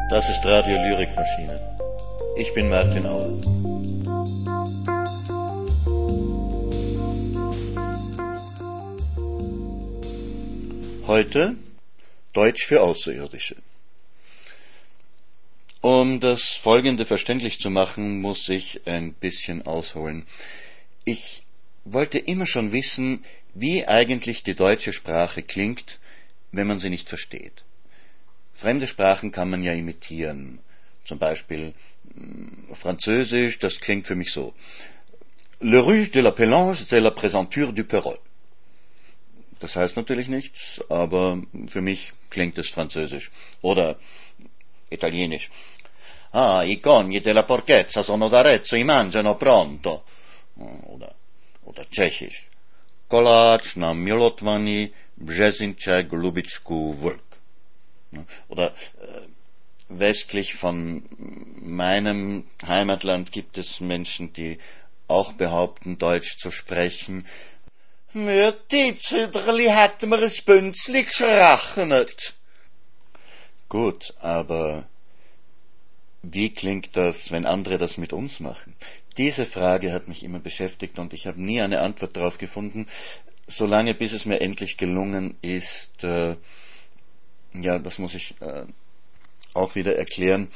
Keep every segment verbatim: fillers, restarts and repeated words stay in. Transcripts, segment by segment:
Das ist Radio Lyrikmaschine. Ich bin Martin Auer. Heute Deutsch für Außerirdische. Um das Folgende verständlich zu machen, muss ich ein bisschen ausholen. Ich wollte immer schon wissen, wie eigentlich die deutsche Sprache klingt, wenn man sie nicht versteht. Fremde Sprachen kann man ja imitieren. Zum Beispiel mh, Französisch, das klingt für mich so. Le rouge de la Pélange, c'est la présenture du Perol. Das heißt natürlich nichts, aber für mich klingt es französisch. Oder italienisch. Ah, i cogni della porchezza sono d'Arezzo, i mangiano pronto. Oder, oder tschechisch. Koláč na milotvaní březinče glubičku vlk. Oder äh, westlich von meinem Heimatland gibt es Menschen, die auch behaupten, Deutsch zu sprechen. Mir Tietzüderli hat mir ein Bünzli geschrachnet. Gut, aber wie klingt das, wenn andere das mit uns machen? Diese Frage hat mich immer beschäftigt und ich habe nie eine Antwort darauf gefunden, solange bis es mir endlich gelungen ist, äh, ja, das muss ich äh, auch wieder erklären.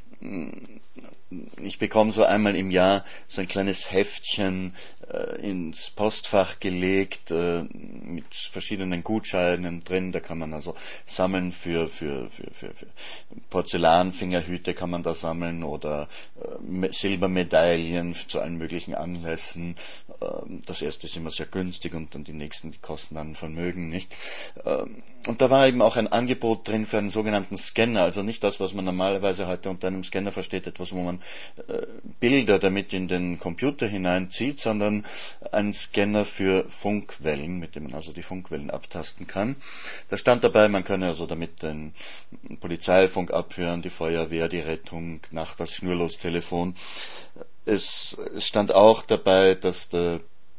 Ich bekomme so einmal im Jahr so ein kleines Heftchen äh, ins Postfach gelegt äh, mit verschiedenen Gutscheinen drin. Da kann man also sammeln für, für, für, für, für Porzellanfingerhüte kann man da sammeln oder äh, Silbermedaillen zu allen möglichen Anlässen. Äh, das erste ist immer sehr günstig und dann die nächsten, die kosten dann ein Vermögen, nicht? Äh, und da war eben auch ein Angebot drin für einen sogenannten Scanner, also nicht das, was man normalerweise heute unter einem Scanner versteht, etwas, wo man äh, Bilder damit in den Computer hineinzieht, sondern ein Scanner für Funkwellen, mit dem man also die Funkwellen abtasten kann. Da stand dabei, man könne also damit den Polizeifunk abhören, die Feuerwehr, die Rettung, Nachbars Schnurlostelefon. Es stand auch dabei, dass der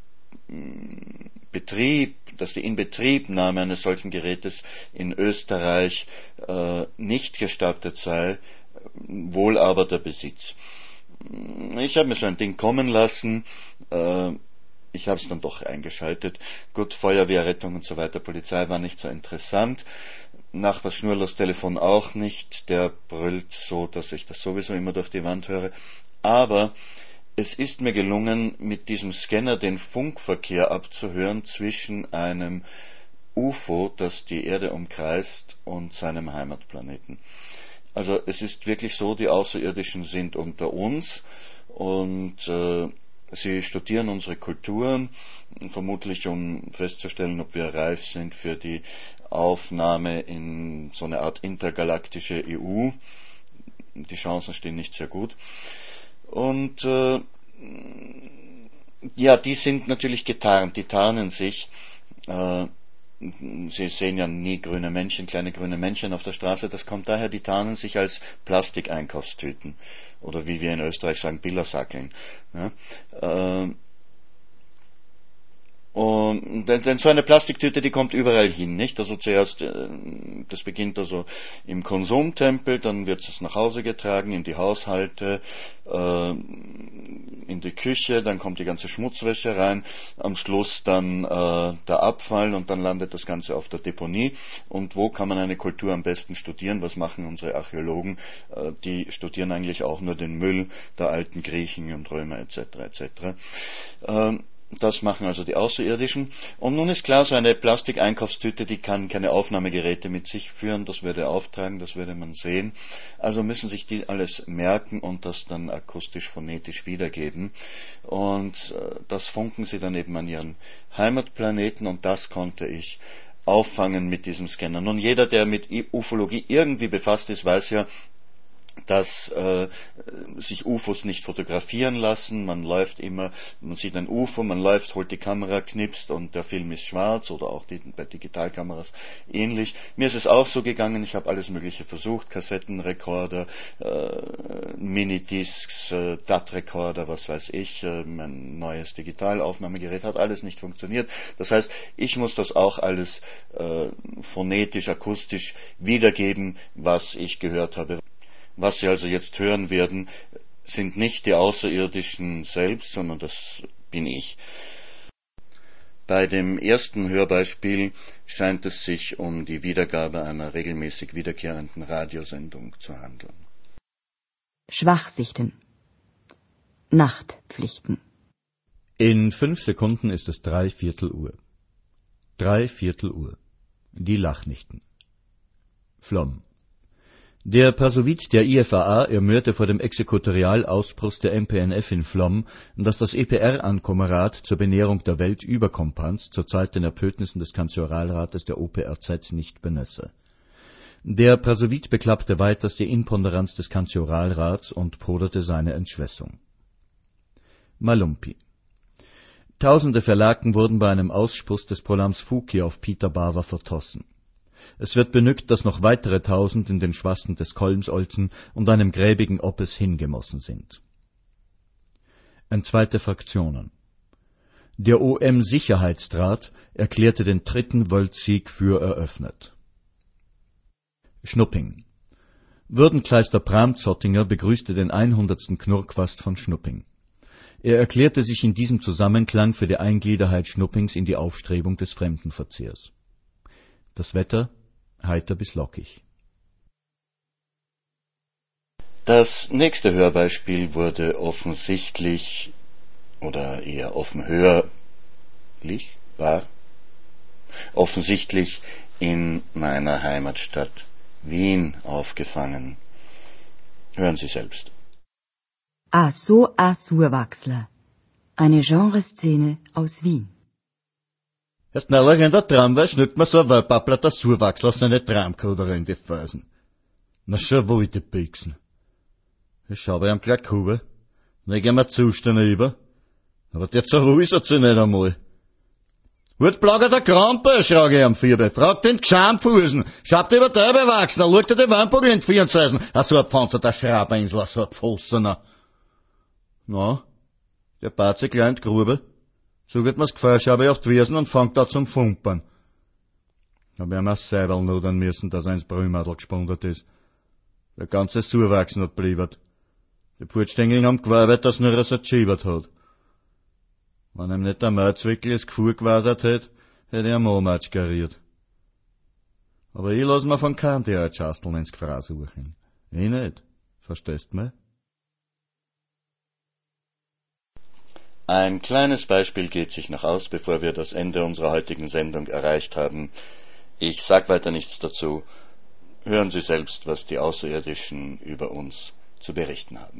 Betrieb, dass die Inbetriebnahme eines solchen Gerätes in Österreich äh, nicht gestattet sei, wohl aber der Besitz. Ich habe mir so ein Ding kommen lassen, äh, ich habe es dann doch eingeschaltet. Gut, Feuerwehr, Rettung und so weiter, Polizei war nicht so interessant. Nachbars Schnurlostelefon auch nicht, der brüllt so, dass ich das sowieso immer durch die Wand höre. Aber es ist mir gelungen, mit diesem Scanner den Funkverkehr abzuhören zwischen einem U F O, das die Erde umkreist, und seinem Heimatplaneten. Also es ist wirklich so, die Außerirdischen sind unter uns und äh, sie studieren unsere Kulturen, vermutlich um festzustellen, ob wir reif sind für die Aufnahme in so eine Art intergalaktische E U. Die Chancen stehen nicht sehr gut. Und äh, ja, die sind natürlich getarnt, die tarnen sich. Äh, Sie sehen ja nie grüne Männchen, kleine grüne Männchen auf der Straße. Das kommt daher, die tarnen sich als Plastikeinkaufstüten. Oder wie wir in Österreich sagen, Billersackeln. Ja? Äh, Und denn, denn so eine Plastiktüte, die kommt überall hin, nicht? Also zuerst, äh, das beginnt also im Konsumtempel, dann wird es nach Hause getragen, in die Haushalte, äh, in die Küche, dann kommt die ganze Schmutzwäsche rein, am Schluss dann äh, der Abfall und dann landet das Ganze auf der Deponie. Und wo kann man eine Kultur am besten studieren? Was machen unsere Archäologen? Äh, die studieren eigentlich auch nur den Müll der alten Griechen und Römer et cetera et cetera. Äh, Das machen also die Außerirdischen. Und nun ist klar, so eine Plastikeinkaufstüte, die kann keine Aufnahmegeräte mit sich führen. Das würde auftragen, das würde man sehen. Also müssen sich die alles merken und das dann akustisch, phonetisch wiedergeben. Und das funken sie dann eben an ihren Heimatplaneten und das konnte ich auffangen mit diesem Scanner. Nun, jeder, der mit Ufologie irgendwie befasst ist, weiß ja, dass äh, sich U F Os nicht fotografieren lassen. Man läuft immer, man sieht ein U F O, man läuft, holt die Kamera, knipst und der Film ist schwarz oder auch die, bei Digitalkameras ähnlich. Mir ist es auch so gegangen, ich habe alles Mögliche versucht, Kassettenrekorder, äh, Minidiscs, äh, D A T-Rekorder, was weiß ich, äh, mein neues Digitalaufnahmegerät hat alles nicht funktioniert. Das heißt, ich muss das auch alles äh, phonetisch, akustisch wiedergeben, was ich gehört habe. Was Sie also jetzt hören werden, sind nicht die Außerirdischen selbst, sondern das bin ich. Bei dem ersten Hörbeispiel scheint es sich um die Wiedergabe einer regelmäßig wiederkehrenden Radiosendung zu handeln. Schwachsichten. Nachtpflichten. In fünf Sekunden ist es drei Viertel Uhr. Drei Viertel Uhr. Die Lachnichten. Flom. Der Pasowitz der I F A A ermührte vor dem Exekutorialausbruch der M P N F in Flom, dass das E P R-Ankommerat zur Benährung der Weltüberkompans zur Zeit den Erpötnissen des Kanzoralrates der O P R Z nicht benösse. Der Pasowitz beklappte weiters die Inponderanz des Kanzoralrats und poderte seine Entschwässung. Malumpi. Tausende Verlagten wurden bei einem Ausspuss des Prolams Fuki auf Peter Bava vertossen. Es wird benügt, dass noch weitere Tausend in den Schwassen des Kolmsolzen und einem gräbigen Oppes hingemossen sind. Entzweite Fraktionen. Der O M-Sicherheitsrat erklärte den dritten Weltsieg für eröffnet. Schnupping. Würdenkleister Bram-Zottinger begrüßte den hundertsten Knurrquast von Schnupping. Er erklärte sich in diesem Zusammenklang für die Eingliederheit Schnuppings in die Aufstrebung des Fremdenverzehrs. Das Wetter heiter bis lockig. Das nächste Hörbeispiel wurde offensichtlich oder eher offenhörlich, war offensichtlich in meiner Heimatstadt Wien aufgefangen. Hören Sie selbst. A so a Surwachsler. Eine Genreszene aus Wien. Erst neulich in der Tramway schnückt mir so ein Wölpappler der Surwachsler seine Tramkuder in die Fersen. Na schon wo ich die Pixen. Ich schau bei ihm gleich Kuba, leg ihm Zustände über, aber der zerruisert sich nicht einmal. Hut plager der Krampe, schrag ich am Vierbe, frag den Gschamfusen, schaut über der Bewachsener, schaut dir die Weinbugel in die Vierenzeisen, a so ein Pfanzer der Schraberinsler, so ein Pfossener. Na, der bat sich gleich in die Grube, so wird mir's gefällt, schau ich auf die Wiesen und fangt da zum Fumpern. Hab ich ihm ein Seibel nudern müssen, dass er ins Brühmadel gespundert ist. Der ganze Surwachsen hat bliebert. Die Pfurtstängeln haben gearbeitet, dass nur er so geschiebert hat. Wenn ihm nicht der Mäuzwickel das Gefühl gewasert hätt, hätte er am Omatsch geriert. Aber ich lass mir von keinem die Altschasteln ins Gefraß suchen. Ich nicht. Verstehst du mich? Ein kleines Beispiel geht sich noch aus, bevor wir das Ende unserer heutigen Sendung erreicht haben. Ich sag weiter nichts dazu. Hören Sie selbst, was die Außerirdischen über uns zu berichten haben.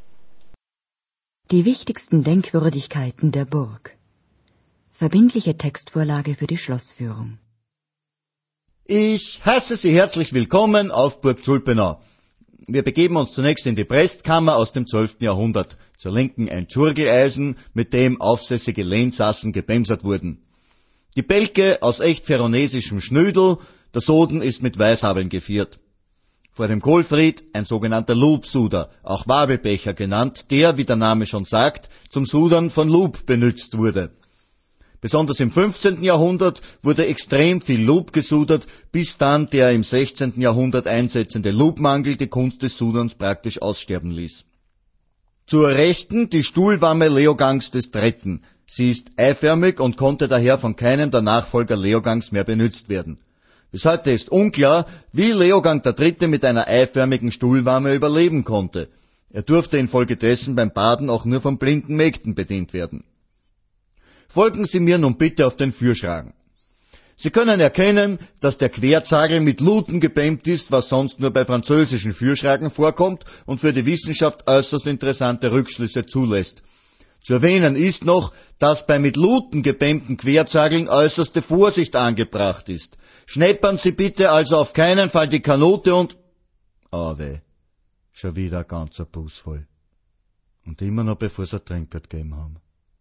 Die wichtigsten Denkwürdigkeiten der Burg. Verbindliche Textvorlage für die Schlossführung. Ich heiße Sie herzlich willkommen auf Burg Tschulpenau. Wir begeben uns zunächst in die Prestkammer aus dem zwölften Jahrhundert. Zur Linken ein Schurgeleisen, mit dem aufsässige Lehnsassen gebemsert wurden. Die Bälke aus echt veronesischem Schnödel, der Soden ist mit Weißhabeln geviert. Vor dem Kohlfried ein sogenannter Lubsuder, auch Wabelbecher genannt, der, wie der Name schon sagt, zum Sudern von Lub benützt wurde. Besonders im fünfzehnten Jahrhundert wurde extrem viel Lub gesudert, bis dann der im sechzehnten Jahrhundert einsetzende Lubmangel die Kunst des Suderns praktisch aussterben ließ. Zur Rechten die Stuhlwamme Leogangs des Dritten. Sie ist eiförmig und konnte daher von keinem der Nachfolger Leogangs mehr benützt werden. Bis heute ist unklar, wie Leogang der Dritte mit einer eiförmigen Stuhlwamme überleben konnte. Er durfte infolgedessen beim Baden auch nur von blinden Mägden bedient werden. Folgen Sie mir nun bitte auf den Fürschragen. Sie können erkennen, dass der Querzagel mit Luten gebämmt ist, was sonst nur bei französischen Fürschragen vorkommt und für die Wissenschaft äußerst interessante Rückschlüsse zulässt. Zu erwähnen ist noch, dass bei mit Luten gebämmten Querzageln äußerste Vorsicht angebracht ist. Schneppern Sie bitte also auf keinen Fall die Kanute und... Ah weh, schon wieder ein ganzer Bus voll. Und immer noch bevor Sie Trinkgeld gegeben haben.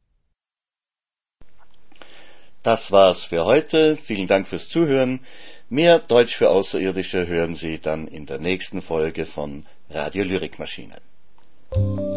Das war's für heute. Vielen Dank fürs Zuhören. Mehr Deutsch für Außerirdische hören Sie dann in der nächsten Folge von Radio Lyrikmaschine.